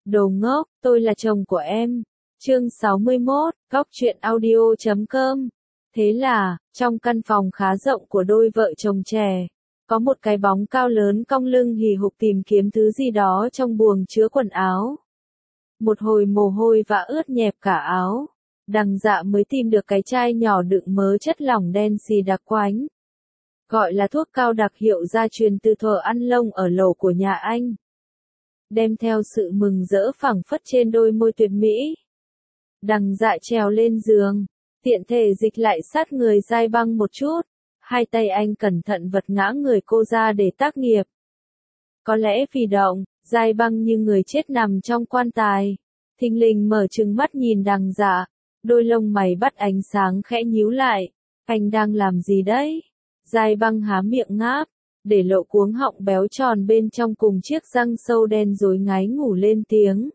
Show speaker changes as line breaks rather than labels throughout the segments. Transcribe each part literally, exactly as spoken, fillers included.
Đồ ngốc, tôi là chồng của em. Chương sáu mươi mốt, góc truyện audio chấm com. Thế là, trong căn phòng khá rộng của đôi vợ chồng trẻ, có một cái bóng cao lớn cong lưng hì hục tìm kiếm thứ gì đó trong buồng chứa quần áo. Một hồi mồ hôi vã ướt nhẹp cả áo. Đằng Dạ mới tìm được cái chai nhỏ đựng mớ chất lỏng đen xì đặc quánh. Gọi là thuốc cao đặc hiệu gia truyền từ thuở ăn lông ở lẩu của nhà anh. Đem theo sự mừng rỡ phảng phất trên đôi môi tuyệt mỹ. Đằng Dạ trèo lên giường, tiện thể dịch lại sát người Giai Băng một chút. Hai tay anh cẩn thận vật ngã người cô ra để tác nghiệp. Có lẽ vì động, Giai Băng như người chết nằm trong quan tài. Thình lình mở trừng mắt nhìn Đằng Dạ, đôi lông mày bắt ánh sáng khẽ nhíu lại. Anh đang làm gì đấy? Giai Băng há miệng ngáp, để lộ cuống họng béo tròn bên trong cùng chiếc răng sâu đen rối ngáy ngủ lên tiếng.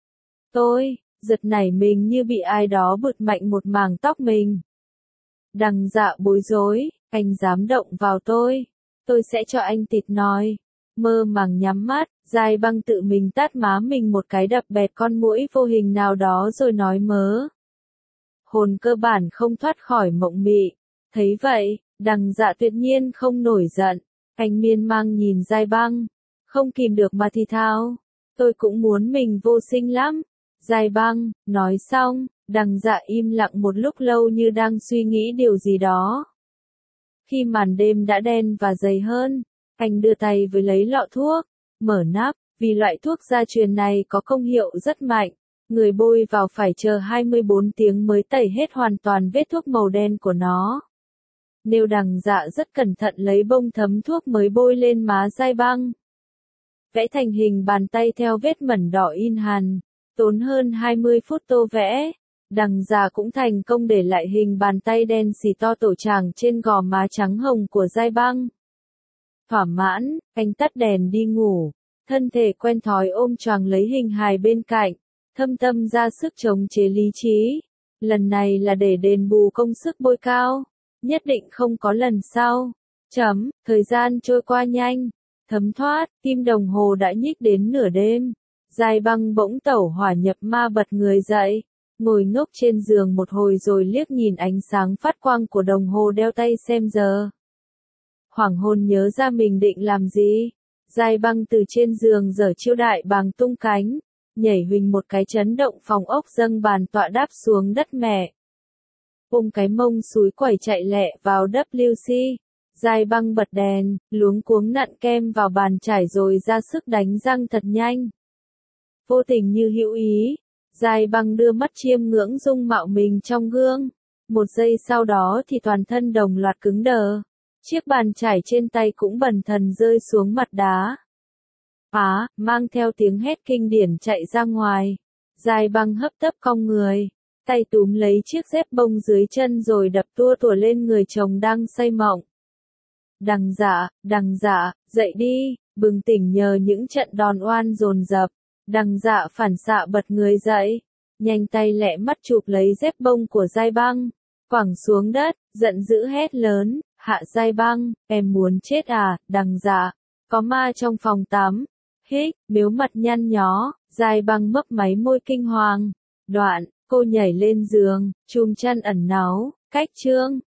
Tôi, giật nảy mình như bị ai đó bứt mạnh một mảng tóc mình. Đằng Dạ bối rối, anh dám động vào tôi, tôi sẽ cho anh thịt nói. Mơ màng nhắm mắt, Giai Băng tự mình tát má mình một cái đập bẹt con muỗi vô hình nào đó rồi nói mớ. Hồn cơ bản không thoát khỏi mộng mị. Thấy vậy, Đằng Dạ tuyệt nhiên không nổi giận. Anh miên man nhìn Giai Băng, không kìm được mà thì thào. Tôi cũng muốn mình vô sinh lắm. Giai Băng, nói xong, Đằng Dạ im lặng một lúc lâu như đang suy nghĩ điều gì đó. Khi màn đêm đã đen và dày hơn, anh đưa tay với lấy lọ thuốc, mở nắp, vì loại thuốc gia truyền này có công hiệu rất mạnh. Người bôi vào phải chờ hai mươi bốn tiếng mới tẩy hết hoàn toàn vết thuốc màu đen của nó. Nếu Đằng Dạ rất cẩn thận lấy bông thấm thuốc mới bôi lên má Giai Băng. Vẽ thành hình bàn tay theo vết mẩn đỏ in hằn, tốn hơn hai mươi phút tô vẽ. Đằng Dạ cũng thành công để lại hình bàn tay đen xì to tổ tràng trên gò má trắng hồng của Giai Băng. Thỏa mãn, anh tắt đèn đi ngủ, thân thể quen thói ôm choàng lấy hình hài bên cạnh, thâm tâm ra sức chống chế lý trí. Lần này là để đền bù công sức bôi cao, nhất định không có lần sau. Chấm, thời gian trôi qua nhanh, thấm thoát, kim đồng hồ đã nhích đến nửa đêm. Giai Băng bỗng tẩu hỏa nhập ma bật người dậy, ngồi ngốc trên giường một hồi rồi liếc nhìn ánh sáng phát quang của đồng hồ đeo tay xem giờ. Hoảng hồn nhớ ra mình định làm gì. Giai Băng từ trên giường giở chiêu đại bàng tung cánh, nhảy huỳnh một cái chấn động phòng ốc dâng bàn tọa đáp xuống đất mẹ. Ôm cái mông xúi quẩy chạy lẹ vào vê kép xê. Giai Băng bật đèn, luống cuống nặn kem vào bàn chải rồi ra sức đánh răng thật nhanh. Vô tình như hữu ý, Giai Băng đưa mắt chiêm ngưỡng dung mạo mình trong gương. Một giây sau đó thì toàn thân đồng loạt cứng đờ. Chiếc bàn chải trên tay cũng bần thần rơi xuống mặt đá. Á, mang theo tiếng hét kinh điển chạy ra ngoài. Giai Băng hấp tấp cong người, tay túm lấy chiếc dép bông dưới chân rồi đập tua tủa lên người chồng đang say mộng. Đằng Dạ, Đằng Dạ, dậy đi, bừng tỉnh nhờ những trận đòn oan dồn dập. Đằng Dạ phản xạ bật người dậy, nhanh tay lẹ mắt chụp lấy dép bông của Giai Băng, quẳng xuống đất, giận dữ hét lớn, hạ Giai Băng, em muốn chết à? Đằng Dạ, có ma trong phòng tắm. Hích, miếu mặt nhăn nhó, Giai Băng mấp máy môi kinh hoàng. Đoạn, cô nhảy lên giường, chùm chăn ẩn náu, cách chương.